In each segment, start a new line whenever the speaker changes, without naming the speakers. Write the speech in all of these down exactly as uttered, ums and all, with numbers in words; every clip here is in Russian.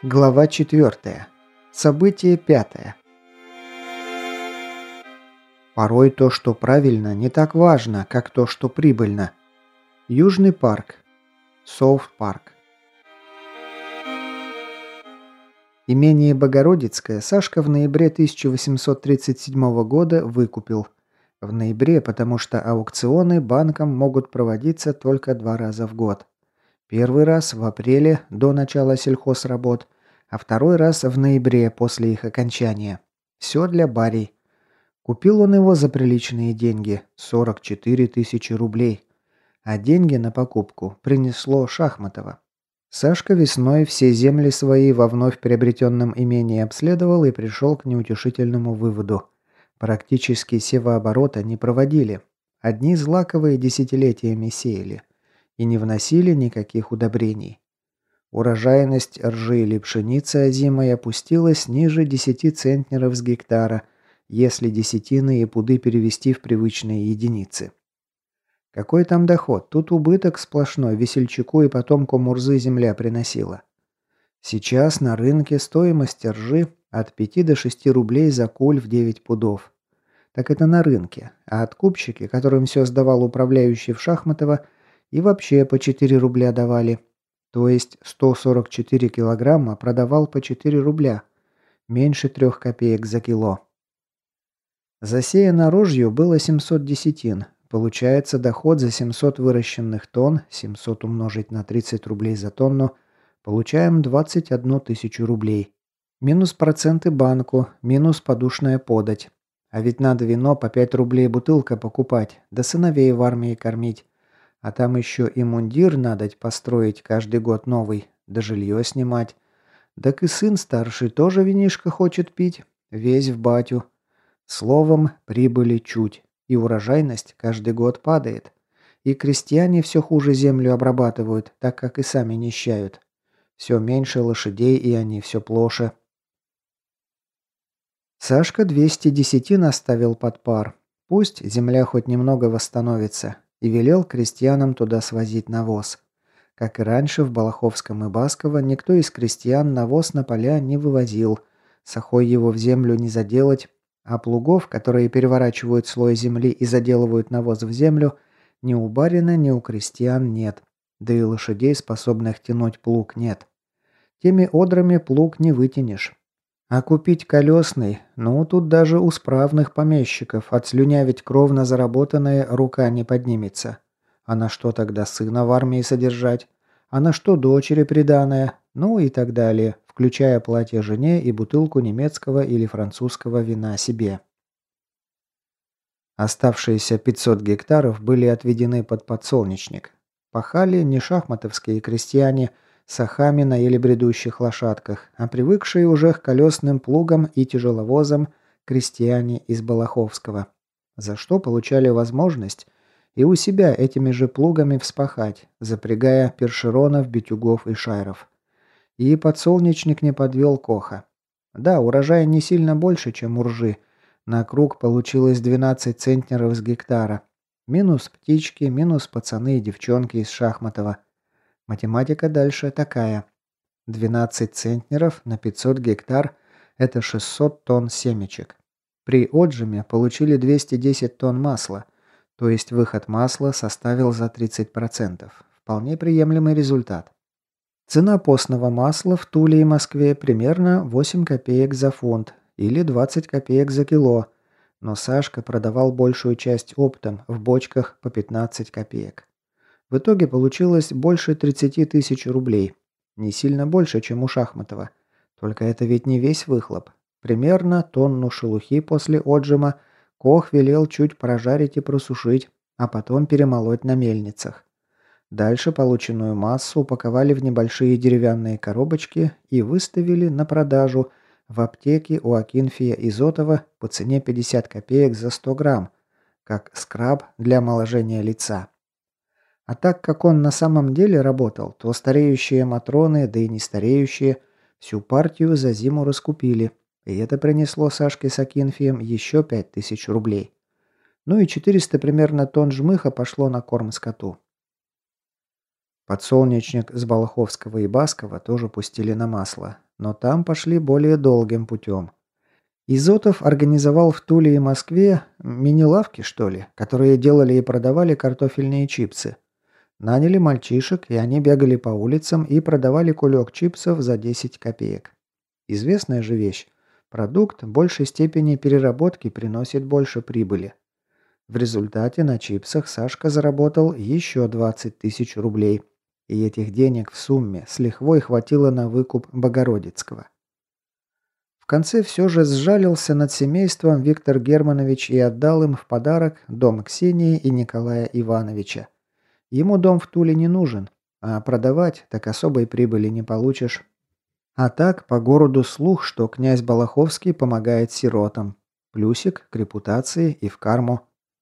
Глава четвертая. Событие пятое. Порой то, что правильно, не так важно, как то, что прибыльно. Южный парк. Соуф парк. Имение Богородицкое Сашка в ноябре тысяча восемьсот тридцать седьмого года выкупил. В ноябре, потому что аукционы банком могут проводиться только два раза в год. Первый раз в апреле, до начала сельхозработ, а второй раз в ноябре, после их окончания. Все для барей. Купил он его за приличные деньги – сорок четыре тысячи рублей. А деньги на покупку принесло Шахматово. Сашка весной все земли свои во вновь приобретенном имении обследовал и пришел к неутешительному выводу. Практически севооборота не проводили. Одни злаковые десятилетиями сеяли. И не вносили никаких удобрений. Урожайность ржи или пшеницы озимой опустилась ниже десяти центнеров с гектара, если десятины и пуды перевести в привычные единицы. Какой там доход? Тут убыток сплошной весельчаку и потомку Мурзы земля приносила. Сейчас на рынке стоимость ржи от пяти до шести рублей за куль в девять пудов. Так это на рынке, а откупщики, которым все сдавал управляющий в Шахматово, и вообще по четыре рубля давали. То есть сто сорок четыре килограмма продавал по четыре рубля. Меньше трех копеек за кило. Засеяно рожью было семьсот десятин. Получается доход за семьсот выращенных тонн, семьсот умножить на тридцать рублей за тонну, получаем двадцать одну тысячу рублей. Минус проценты банку, минус подушная подать. А ведь надо вино по пять рублей бутылка покупать, да сыновей в армии кормить. А там еще и мундир надо построить каждый год новый, да жилье снимать. Так и сын старший тоже винишко хочет пить, весь в батю. Словом, прибыли чуть, и урожайность каждый год падает. И крестьяне все хуже землю обрабатывают, так как и сами нищают. Все меньше лошадей, и они все плоше. Сашка двести десятин оставил под пар. Пусть земля хоть немного восстановится. И велел крестьянам туда свозить навоз. Как и раньше в Балаховском и Басково никто из крестьян навоз на поля не вывозил. Сахой его в землю не заделать, а плугов, которые переворачивают слой земли и заделывают навоз в землю, ни у барина, ни у крестьян нет. Да и лошадей, способных тянуть плуг, нет. Теми одрами плуг не вытянешь. А купить колесный, ну тут даже у справных помещиков отслюнявить кровно заработанное рука не поднимется. А на что тогда сына в армии содержать? А на что дочери приданое? Ну и так далее, включая платье жене и бутылку немецкого или французского вина себе. Оставшиеся пятьсот гектаров были отведены под подсолнечник. Пахали не шахматовские крестьяне, с охами на еле бредущих лошадках, а привыкшие уже к колесным плугам и тяжеловозам крестьяне из Балаховского, за что получали возможность и у себя этими же плугами вспахать, запрягая першеронов, битюгов и шайров. И подсолнечник не подвел Коха. Да, урожай не сильно больше, чем у ржи. На круг получилось двенадцать центнеров с гектара. Минус птички, минус пацаны и девчонки из Шахматова. Математика дальше такая. двенадцать центнеров на пятьсот гектар – это шестьсот тонн семечек. При отжиме получили двести десять тонн масла, то есть выход масла составил за тридцать процентов. Вполне приемлемый результат. Цена постного масла в Туле и Москве примерно восемь копеек за фунт или двадцать копеек за кило, но Сашка продавал большую часть оптом в бочках по пятнадцать копеек. В итоге получилось больше тридцати тысяч рублей. Не сильно больше, чем у Шахматова. Только это ведь не весь выхлоп. Примерно тонну шелухи после отжима Кох велел чуть прожарить и просушить, а потом перемолоть на мельницах. Дальше полученную массу упаковали в небольшие деревянные коробочки и выставили на продажу в аптеке у Акинфия Изотова по цене пятьдесят копеек за сто грамм, как скраб для омоложения лица. А так как он на самом деле работал, то стареющие матроны, да и не стареющие, всю партию за зиму раскупили, и это принесло Сашке с Акинфием еще пять тысяч рублей. Ну и четыреста примерно тонн жмыха пошло на корм скоту. Подсолнечник с Балаховского и Баскова тоже пустили на масло. но там пошли более долгим путем. Изотов организовал в Туле и Москве мини-лавки, что ли, которые делали и продавали картофельные чипсы. Наняли мальчишек, и они бегали по улицам и продавали кулек чипсов за десять копеек. Известная же вещь. Продукт в большей степени переработки приносит больше прибыли. В результате на чипсах Сашка заработал еще двадцать тысяч рублей. И этих денег в сумме с лихвой хватило на выкуп Богородицкого. В конце все же сжалился над семейством Виктор Германович и отдал им в подарок дом Ксении и Николая Ивановича. Ему дом в Туле не нужен, а продавать так особой прибыли не получишь. А так, по городу слух, что князь Балаховский помогает сиротам. Плюсик к репутации и в карму.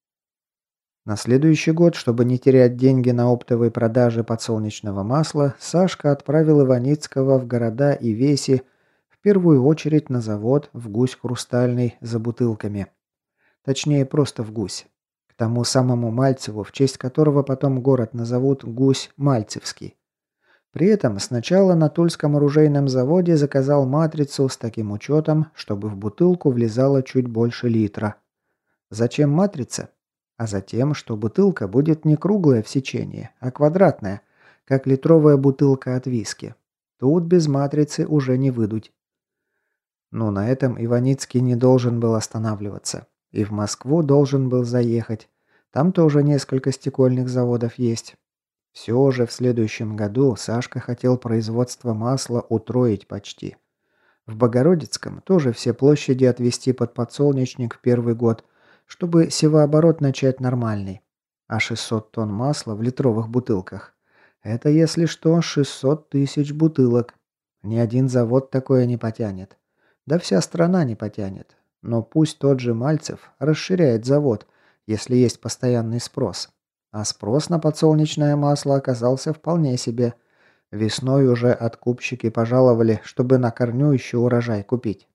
На следующий год, чтобы не терять деньги на оптовой продаже подсолнечного масла, Сашка отправил Иваницкого в города и веси, в первую очередь на завод в Гусь Хрустальный за бутылками. Точнее, просто в Гусь. К тому самому Мальцеву, в честь которого потом город назовут Гусь Мальцевский. При этом сначала на Тульском оружейном заводе заказал матрицу с таким учетом, чтобы в бутылку влезало чуть больше литра. Зачем матрица? А затем, что бутылка будет не круглая в сечении, а квадратная, как литровая бутылка от виски. Тут без матрицы уже не выдуть. Но на этом Иваницкий не должен был останавливаться. И в Москву должен был заехать. Там тоже несколько стекольных заводов есть. Все же в следующем году Сашка хотел производство масла утроить почти. В Богородицком тоже все площади отвести под подсолнечник в первый год, чтобы севооборот начать нормальный. А шестьсот тонн масла в литровых бутылках – это, если что, шестьсот тысяч бутылок. Ни один завод такое не потянет. Да вся страна не потянет. Но пусть тот же Мальцев расширяет завод, если есть постоянный спрос. А спрос на подсолнечное масло оказался вполне себе. Весной уже откупщики пожаловали, чтобы на корню еще урожай купить.